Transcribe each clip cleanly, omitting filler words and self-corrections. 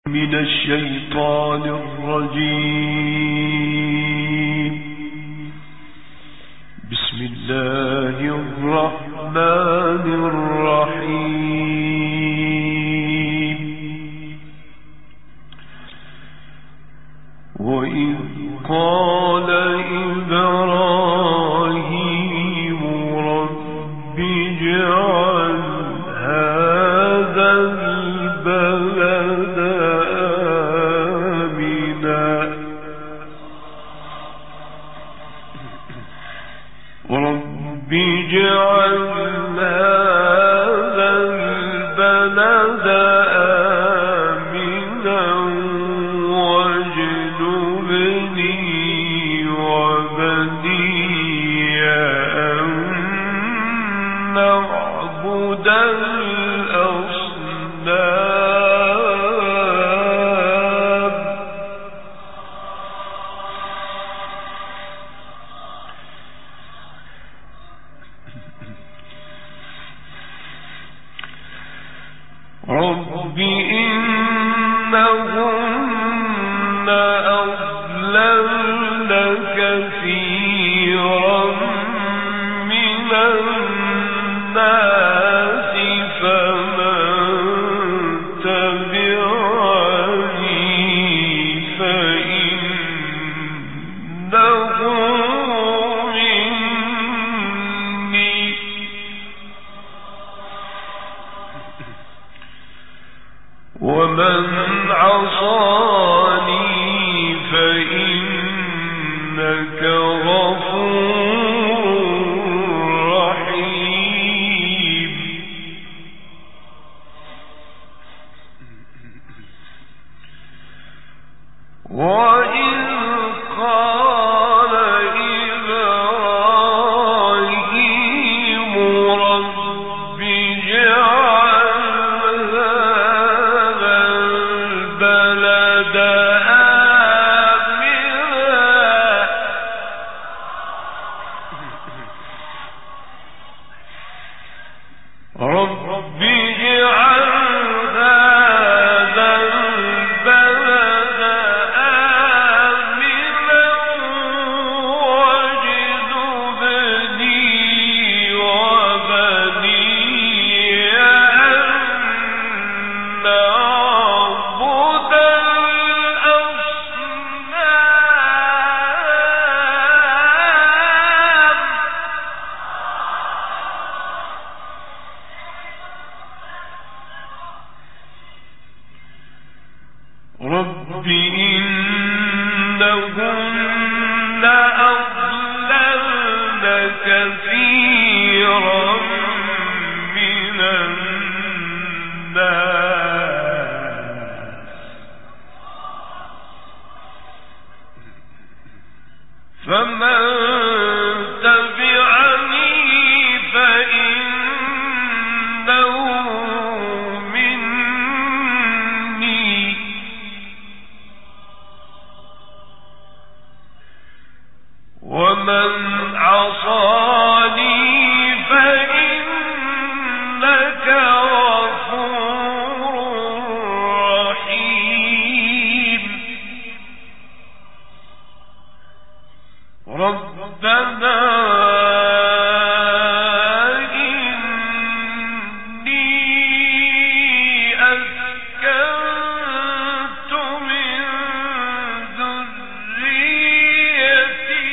من الشيطان الرجيم. بسم الله الرحمن الرحيم. وإذ قال إبراهيم رب اجعل هذا البلد آمنا رب اجعل هذا البلد آمنا واجنبني وبني أن نعبد الأصنام. رب إنهن أضللن كثيرا من الناس فمن تبعني فإنه مني ومن عصاني فإنك غفور رحيم. وإذ قال إبراهيم رب اجعل هذا البلد آمنا رب اجعل هذا البلد آمنا واجنبني وبني أن نعبد الأصنام. رب إنهن أضللن كثيرا من الناس فمن تبعني فإنه مني ومن عصاني فإنك غفور رحيم. ربنا إني أسكنت من ذريتي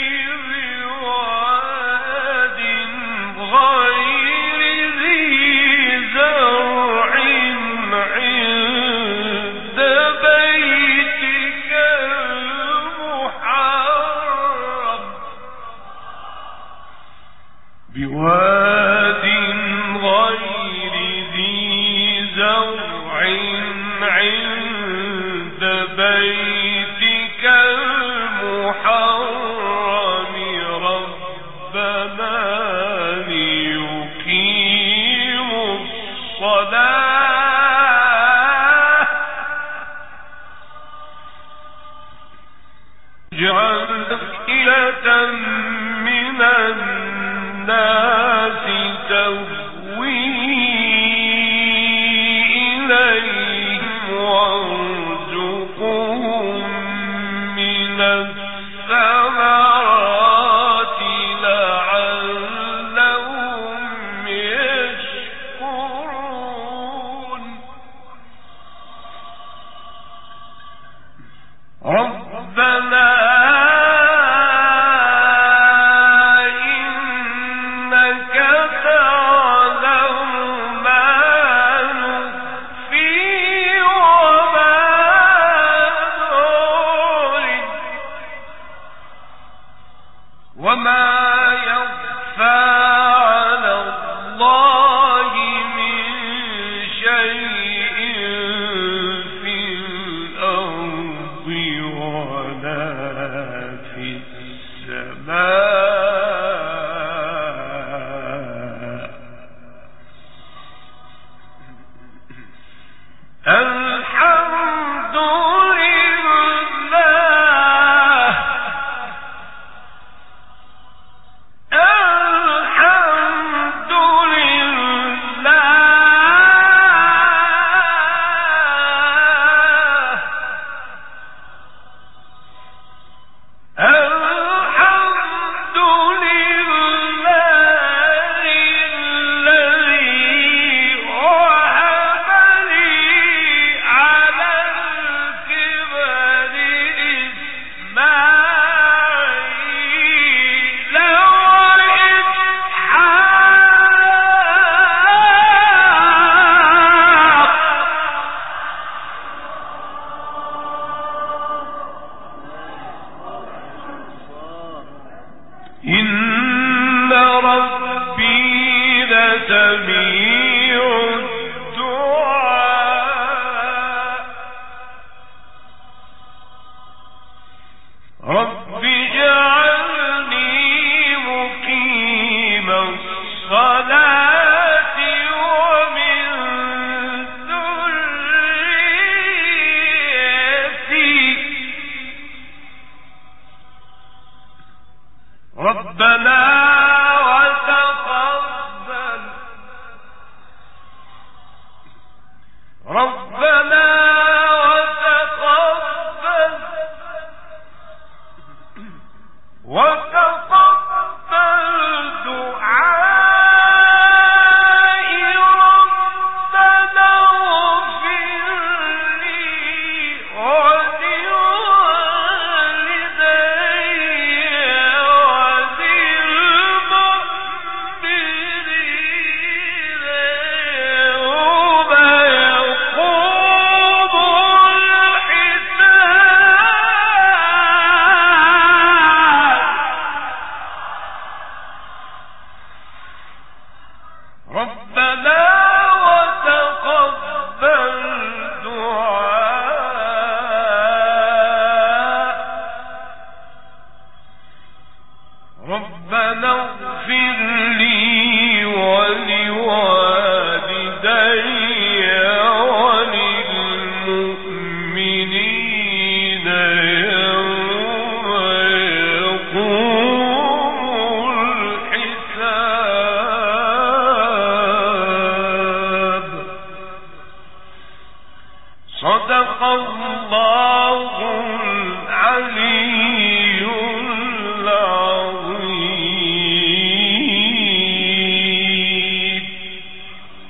بواد غير ذي زرع عند بيتك المحرم بواد غير ذي زرع عند بيتك المحرم ربنا ليقيموا الصلاة اجعل أفئدة من الناس تهوي إليهم ربنا إنك تعلم ما نخفي وما نعلن وما يخفى على الله من شيء في الأرض ولا في السماء الحمد لله الحمد لله الحمد لله الذي وهب لي على الكبر إسماعيل وإسحاق إن ربي لسميع الدعاء رب اجعلني مقيم الصلاة ومن ذريتي ربنا وتقبل دعائي ربنا اغفر لي ولوالدي وللمؤمنين يوم يقوم الحساب ربنا وتقبل دعاء ربنا اغفر لي ولوالدي وللمؤمنين يوم يقوم الحساب صدق الله